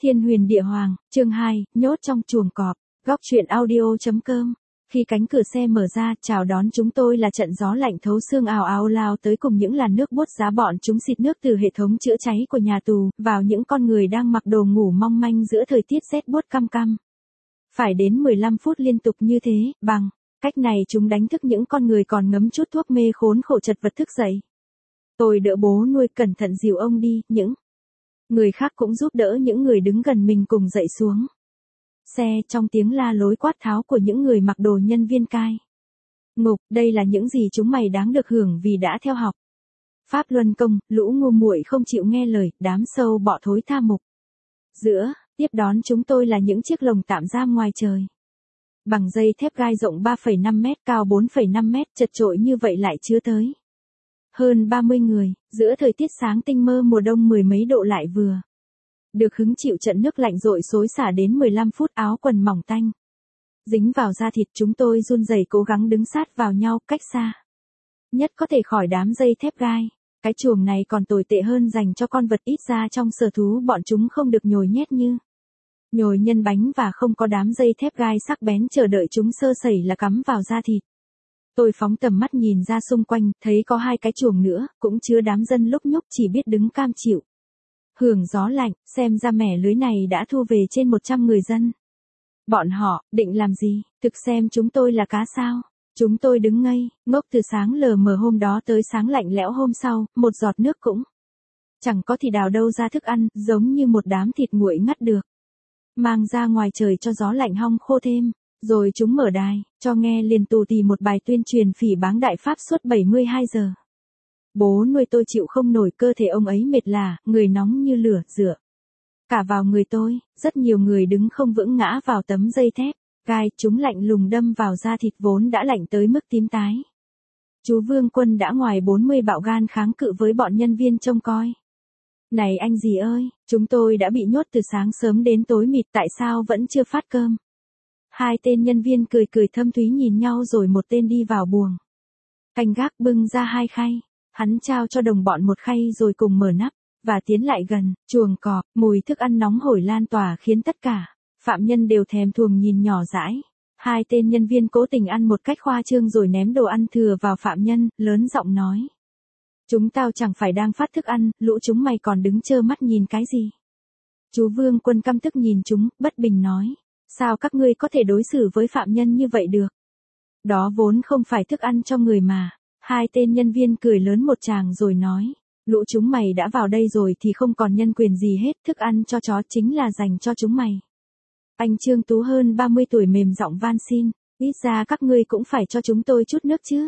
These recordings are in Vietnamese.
Thiên Huyền Địa Hoàng, chương 2, nhốt trong chuồng cọp. Góc truyện audio.com. Khi cánh cửa xe mở ra, chào đón chúng tôi là trận gió lạnh thấu xương ào ào lao tới cùng những làn nước bút giá bọn chúng xịt nước từ hệ thống chữa cháy của nhà tù, vào những con người đang mặc đồ ngủ mong manh giữa thời tiết rét buốt căm căm. Phải đến 15 phút liên tục như thế, bằng cách này chúng đánh thức những con người còn ngấm chút thuốc mê khốn khổ chật vật thức dậy. Tôi đỡ bố nuôi cẩn thận dìu ông đi, những người khác cũng giúp đỡ những người đứng gần mình cùng dậy xuống xe trong tiếng la lối quát tháo của những người mặc đồ nhân viên cai ngục. Đây là những gì chúng mày đáng được hưởng vì đã theo học Pháp Luân Công. Lũ ngu muội không chịu nghe lời, đám sâu bọ thối tha mục. Giữa, tiếp đón chúng tôi là những chiếc lồng tạm giam ngoài trời. Bằng dây thép gai rộng 3,5 mét, cao 4,5 mét, chật chội như vậy lại chứa tới hơn 30 người, giữa thời tiết sáng tinh mơ mùa đông mười mấy độ lại vừa được hứng chịu trận nước lạnh rội xối xả đến 15 phút. Áo quần mỏng tanh dính vào da thịt, chúng tôi run rẩy cố gắng đứng sát vào nhau cách xa nhất có thể khỏi đám dây thép gai. Cái chuồng này còn tồi tệ hơn dành cho con vật ít da trong sở thú, bọn chúng không được nhồi nhét như nhồi nhân bánh và không có đám dây thép gai sắc bén chờ đợi chúng sơ sẩy là cắm vào da thịt. Tôi phóng tầm mắt nhìn ra xung quanh, thấy có 2 cái chuồng nữa, cũng chứa đám dân lúc nhúc chỉ biết đứng cam chịu hưởng gió lạnh. Xem ra mẻ lưới này đã thu về trên 100 người dân. Bọn họ định làm gì? Thực xem chúng tôi là cá sao? Chúng tôi đứng ngây ngốc từ sáng lờ mờ hôm đó tới sáng lạnh lẽo hôm sau, một giọt nước cũng chẳng có thì đào đâu ra thức ăn, giống như một đám thịt nguội ngắt được mang ra ngoài trời cho gió lạnh hong khô thêm. Rồi chúng mở đài, cho nghe liền tù tì một bài tuyên truyền phỉ báng Đại Pháp suốt 72 giờ. Bố nuôi tôi chịu không nổi, cơ thể ông ấy mệt lả, người nóng như lửa, dựa cả vào người tôi. Rất nhiều người đứng không vững ngã vào tấm dây thép gai, chúng lạnh lùng đâm vào da thịt vốn đã lạnh tới mức tím tái. Chú Vương Quân đã ngoài 40 bạo gan kháng cự với bọn nhân viên trông coi. Này anh gì ơi, chúng tôi đã bị nhốt từ sáng sớm đến tối mịt, tại sao vẫn chưa phát cơm? 2 tên nhân viên cười cười thâm thúy nhìn nhau rồi một tên đi vào buồng canh gác bưng ra 2 khay. Hắn trao cho đồng bọn một khay rồi cùng mở nắp và tiến lại gần chuồng cọp. Mùi thức ăn nóng hổi lan tỏa khiến tất cả phạm nhân đều thèm thuồng nhìn nhỏ dãi. 2 tên nhân viên cố tình ăn một cách khoa trương rồi ném đồ ăn thừa vào phạm nhân, lớn giọng nói: chúng tao chẳng phải đang phát thức ăn, lũ chúng mày còn đứng trơ mắt nhìn cái gì? Chú Vương Quân căm tức nhìn chúng, bất bình nói: sao các ngươi có thể đối xử với phạm nhân như vậy được? Đó vốn không phải thức ăn cho người mà. 2 tên nhân viên cười lớn một tràng rồi nói: lũ chúng mày đã vào đây rồi thì không còn nhân quyền gì hết, thức ăn cho chó chính là dành cho chúng mày. Anh Trương Tú hơn 30 tuổi mềm giọng van xin: ít ra các ngươi cũng phải cho chúng tôi chút nước chứ.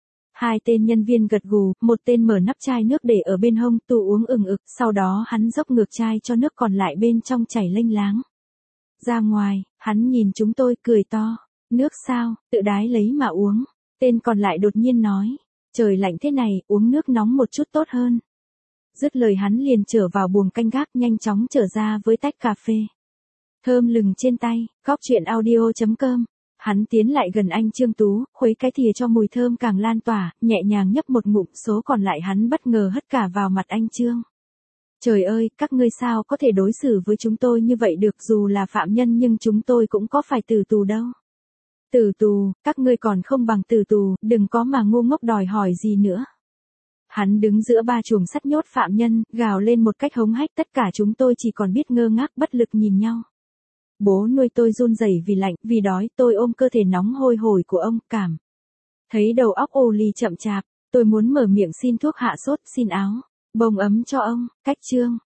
2 tên nhân viên gật gù, một tên mở nắp chai nước để ở bên hông tủ uống ừng ực, sau đó hắn dốc ngược chai cho nước còn lại bên trong chảy lênh láng ra ngoài. Hắn nhìn chúng tôi cười to: nước sao, tự đái lấy mà uống. Tên còn lại đột nhiên nói: trời lạnh thế này, uống nước nóng một chút tốt hơn. Dứt lời hắn liền trở vào buồng canh gác, nhanh chóng trở ra với tách cà phê thơm lừng trên tay. Góc truyện audio.com. Hắn tiến lại gần anh Trương Tú, khuấy cái thìa cho mùi thơm càng lan tỏa, nhẹ nhàng nhấp một ngụm, số còn lại hắn bất ngờ hất cả vào mặt anh Trương. Trời ơi, các ngươi sao có thể đối xử với chúng tôi như vậy được? Dù là phạm nhân nhưng chúng tôi cũng có phải tử tù đâu. Tử tù, các ngươi còn không bằng tử tù, đừng có mà ngu ngốc đòi hỏi gì nữa. Hắn đứng giữa 3 chuồng sắt nhốt phạm nhân, gào lên một cách hống hách. Tất cả chúng tôi chỉ còn biết ngơ ngác bất lực nhìn nhau. Bố nuôi tôi run rẩy vì lạnh, vì đói. Tôi ôm cơ thể nóng hôi hổi của ông, cảm thấy đầu óc ồ lì chậm chạp. Tôi muốn mở miệng xin thuốc hạ sốt, xin áo bông ấm cho ông. Cách chương